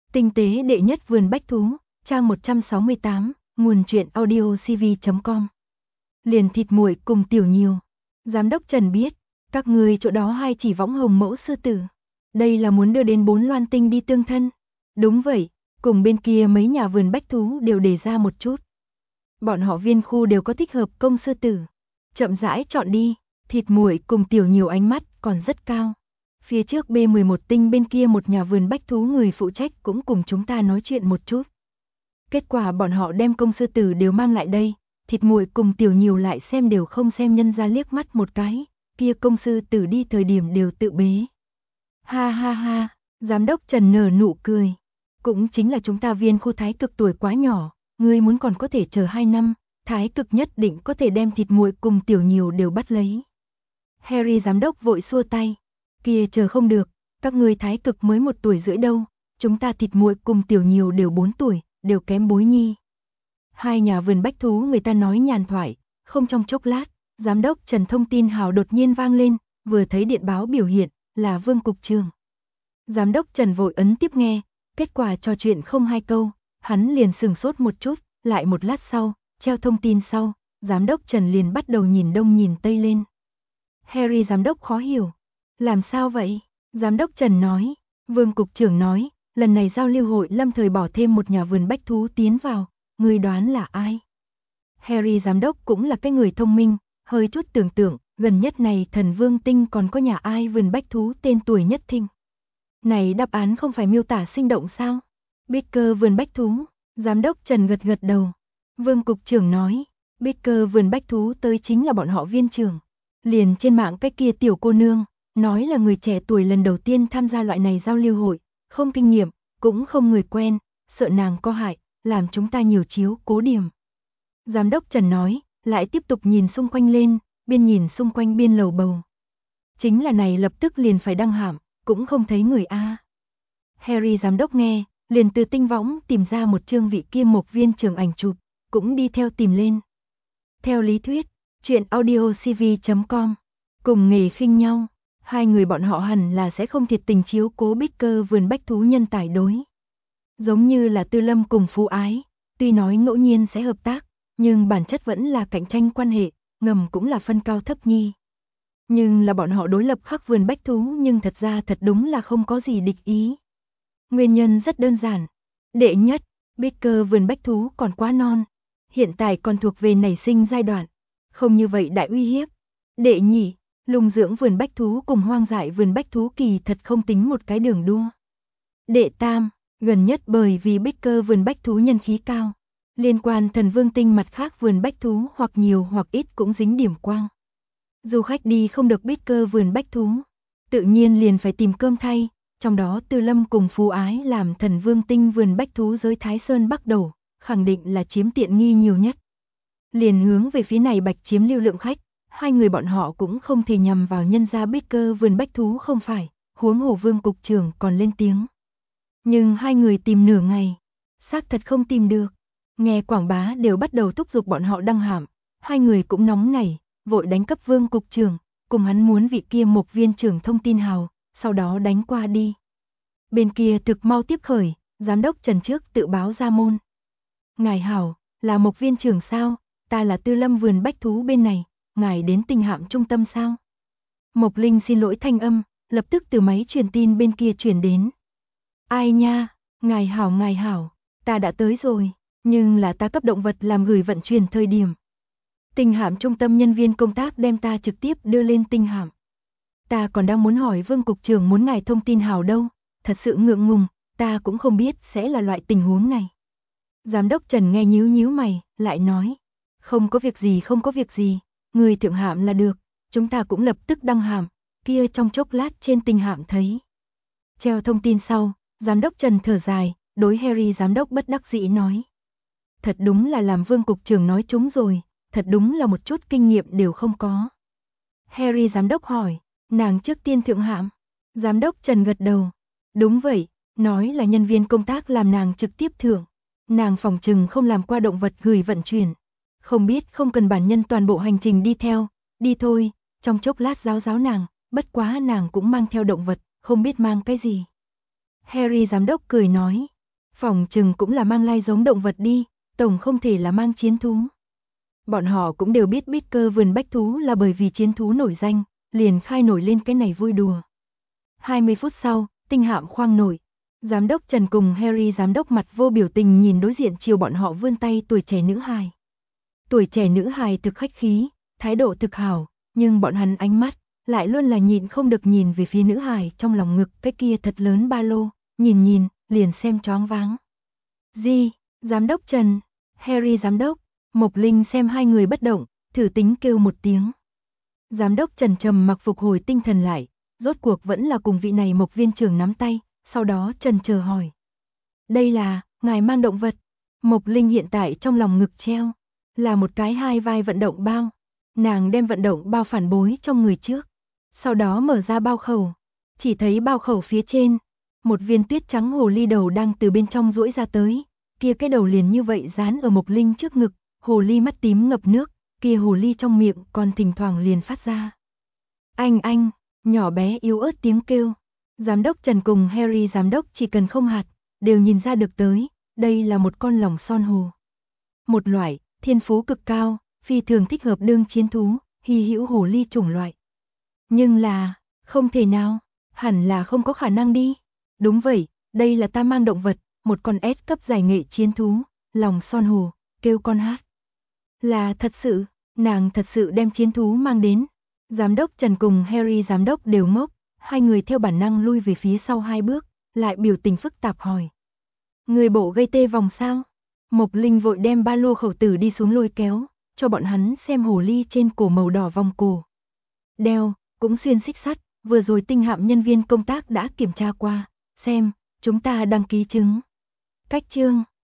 Tinh tế đệ nhất vườn bách thú, trang 168, nguồn truyện audiocv.com. Liền thịt muội cùng tiểu nhiều. Giám đốc Trần biết, các người chỗ đó hay chỉ võng hồng mẫu sư tử. Đây là muốn đưa đến 4 loan tinh đi tương thân. Đúng vậy, cùng bên kia mấy nhà vườn bách thú đều đề ra một chút. Bọn họ viên khu đều có thích hợp công sư tử. Chậm rãi chọn đi, thịt muội cùng tiểu nhiều ánh mắt còn rất cao. Phía trước B11 tinh bên kia một nhà vườn bách thú người phụ trách cũng cùng chúng ta nói chuyện một chút. Kết quả bọn họ đem công sư tử đều mang lại đây, thịt muội cùng tiểu nhiều lại xem đều không xem nhân ra liếc mắt một cái, kia công sư tử đi thời điểm đều tự bế. Ha ha ha, giám đốc Trần nở nụ cười. Cũng chính là chúng ta viên khu thái cực tuổi quá nhỏ, ngươi muốn còn có thể chờ 2 năm, thái cực nhất định có thể đem thịt muội cùng tiểu nhiều đều bắt lấy. Harry giám đốc vội xua tay. Kia chờ không được, các ngươi thái cực mới 1 tuổi rưỡi đâu, chúng ta thịt muội cùng tiểu nhiều đều 4 tuổi, đều kém bối nhi. Hai nhà vườn bách thú người ta nói nhàn thoại, không trong chốc lát, giám đốc Trần thông tin hào đột nhiên vang lên, vừa thấy điện báo biểu hiện, là Vương cục trưởng. Giám đốc Trần vội ấn tiếp nghe, kết quả trò chuyện không 2 câu, hắn liền sừng sốt một chút, lại một lát sau, treo thông tin sau, giám đốc Trần liền bắt đầu nhìn đông nhìn tây lên. Harry giám đốc khó hiểu. Làm sao vậy? Giám đốc Trần nói, Vương cục trưởng nói, lần này giao lưu hội lâm thời bỏ thêm một nhà vườn bách thú tiến vào, người đoán là ai? Harry giám đốc cũng là cái người thông minh, hơi chút tưởng tượng, gần nhất này Thần Vương Tinh còn có nhà ai vườn bách thú tên tuổi nhất thinh. Này đáp án không phải miêu tả sinh động sao? Baker vườn bách thú, giám đốc Trần gật gật đầu. Vương cục trưởng nói, Baker vườn bách thú tới chính là bọn họ viên trưởng. Liền trên mạng cái kia tiểu cô nương, nói là người trẻ tuổi lần đầu tiên tham gia loại này giao lưu hội, không kinh nghiệm, cũng không người quen, sợ nàng có hại, làm chúng ta nhiều chiếu cố điểm. Giám đốc Trần nói, lại tiếp tục nhìn xung quanh lên, biên nhìn xung quanh biên lầu bầu. Chính là này lập tức liền phải đăng hàm, cũng không thấy người A. Harry giám đốc nghe, liền từ tinh võng tìm ra một chương vị kia một viên trưởng ảnh chụp, cũng đi theo tìm lên. Theo lý thuyết, chuyện audiocv.com, cùng nghề khinh nhau, hai người bọn họ hẳn là sẽ không thiệt tình chiếu cố Baker vườn bách thú nhân tài đối. Giống như là Tư Lâm cùng Phú Ái, tuy nói ngẫu nhiên sẽ hợp tác, nhưng bản chất vẫn là cạnh tranh quan hệ, ngầm cũng là phân cao thấp nhi. Nhưng là bọn họ đối lập khắc vườn bách thú nhưng thật ra thật đúng là không có gì địch ý. Nguyên nhân rất đơn giản. Đệ nhất, Baker vườn bách thú còn quá non, hiện tại còn thuộc về nảy sinh giai đoạn, không như vậy đại uy hiếp. Đệ nhị, lùng dưỡng vườn bách thú cùng hoang dại vườn bách thú kỳ thật không tính một cái đường đua. Đệ tam, gần nhất bởi vì Baker vườn bách thú nhân khí cao, liên quan Thần Vương Tinh mặt khác vườn bách thú hoặc nhiều hoặc ít cũng dính điểm quang. Du khách đi không được Baker vườn bách thú, tự nhiên liền phải tìm cơm thay, trong đó Tư Lâm cùng Phú Ái làm Thần Vương Tinh vườn bách thú giới Thái Sơn Bắc đầu, khẳng định là chiếm tiện nghi nhiều nhất. Liền hướng về phía này bạch chiếm lưu lượng khách, hai người bọn họ cũng không thể nhằm vào nhân gia Baker vườn bách thú không phải, huống hồ Vương cục trưởng còn lên tiếng. Nhưng hai người tìm nửa ngày, xác thật không tìm được. Nghe quảng bá đều bắt đầu thúc giục bọn họ đăng hàm, hai người cũng nóng nảy, vội đánh cấp Vương cục trưởng, cùng hắn muốn vị kia một viên trưởng thông tin hào, sau đó đánh qua đi. Bên kia thực mau tiếp khởi, giám đốc Trần trước tự báo ra môn. Ngài hảo, là một viên trưởng sao? Ta là Tư Lâm vườn bách thú bên này, ngài đến Tinh Hạm trung tâm sao? Mộc Linh xin lỗi thanh âm, lập tức từ máy truyền tin bên kia truyền đến. Ai nha, ngài hảo, ta đã tới rồi, nhưng là ta cấp động vật làm gửi vận chuyển thời điểm. Tinh Hạm trung tâm nhân viên công tác đem ta trực tiếp đưa lên Tinh Hạm. Ta còn đang muốn hỏi Vương cục trưởng muốn ngài thông tin hảo đâu, thật sự ngượng ngùng, ta cũng không biết sẽ là loại tình huống này. Giám đốc Trần nghe nhíu mày, lại nói, không có việc gì, người thượng hạm là được, chúng ta cũng lập tức đăng hàm, kia trong chốc lát trên Tinh Hạm thấy. Treo thông tin sau, giám đốc Trần thở dài, đối Harry giám đốc bất đắc dĩ nói. Thật đúng là làm Vương cục trưởng nói trúng rồi, thật đúng là một chút kinh nghiệm đều không có. Harry giám đốc hỏi, nàng trước tiên thượng hạm. Giám đốc Trần gật đầu. Đúng vậy, nói là nhân viên công tác làm nàng trực tiếp thượng. Nàng phòng trừng không làm qua động vật gửi vận chuyển. Không biết không cần bản nhân toàn bộ hành trình đi theo, đi thôi, trong chốc lát giáo nàng, bất quá nàng cũng mang theo động vật, không biết mang cái gì. Harry giám đốc cười nói, Phòng chừng cũng là mang lai giống động vật đi, tổng không thể là mang chiến thú. Bọn họ cũng đều biết Bicker vườn bách thú là bởi vì chiến thú nổi danh, liền khai nổi lên cái này vui đùa. 20 phút sau, tinh hạm khoang nổi. Giám đốc Trần cùng Harry giám đốc mặt vô biểu tình nhìn đối diện chiều bọn họ vươn tay tuổi trẻ nữ hài. Tuổi trẻ nữ hài thực khách khí, thái độ thực hảo, nhưng bọn hắn ánh mắt lại luôn là nhịn không được nhìn về phía nữ hài trong lòng ngực cái kia thật lớn ba lô, nhìn, liền xem choáng váng. Gì, giám đốc Trần, Harry giám đốc, Mộc Linh xem hai người bất động, thử tính kêu một tiếng. Giám đốc Trần trầm mặc phục hồi tinh thần lại, rốt cuộc vẫn là cùng vị này Mộc viên trưởng nắm tay, sau đó Trần chờ hỏi. Đây là, ngài mang động vật. Mộc Linh hiện tại trong lòng ngực treo, là một cái hai vai vận động bao. Nàng đem vận động bao phản bối trong người trước, sau đó mở ra bao khẩu, chỉ thấy bao khẩu phía trên, một viên tuyết trắng hồ ly đầu đang từ bên trong duỗi ra tới, kia cái đầu liền như vậy dán ở Mộc Linh trước ngực, hồ ly mắt tím ngập nước, kia hồ ly trong miệng còn thỉnh thoảng liền phát ra. Anh, nhỏ bé yếu ớt tiếng kêu. Giám đốc Trần cùng Harry giám đốc chỉ cần không hạt, đều nhìn ra được tới, đây là một con lòng son hồ. Một loại, thiên phú cực cao, phi thường thích hợp đương chiến thú, hy hữu hồ ly chủng loại. Nhưng là, không thể nào, hẳn là không có khả năng đi. Đúng vậy, đây là ta mang động vật, một con S cấp giải nghệ chiến thú, lòng son hồ, kêu con hát. Là thật sự, nàng thật sự đem chiến thú mang đến. Giám đốc Trần cùng Harry giám đốc đều ngốc, hai người theo bản năng lui về phía sau hai bước, lại biểu tình phức tạp hỏi. Người bộ gây tê vòng sao? Mộc Linh vội đem ba lô khẩu tử đi xuống lôi kéo, cho bọn hắn xem hồ ly trên cổ màu đỏ vòng cổ. Đeo, cũng xuyên xích sắt, vừa rồi tinh hạm nhân viên công tác đã kiểm tra qua, xem, chúng ta đăng ký chứng. Cách chương